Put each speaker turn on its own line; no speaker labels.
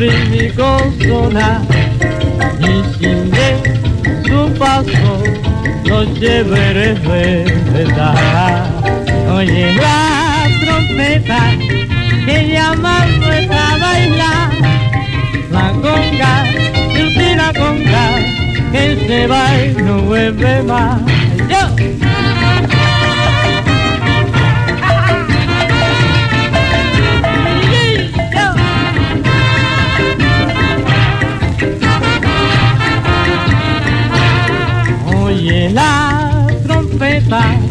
rítmico sonar y sin su paso nos llevaré verdad. Oye la trompeta que llama nuestra bailar, la conga, y la conga que se va y no vuelve más. ¡Yo! Oye la trompeta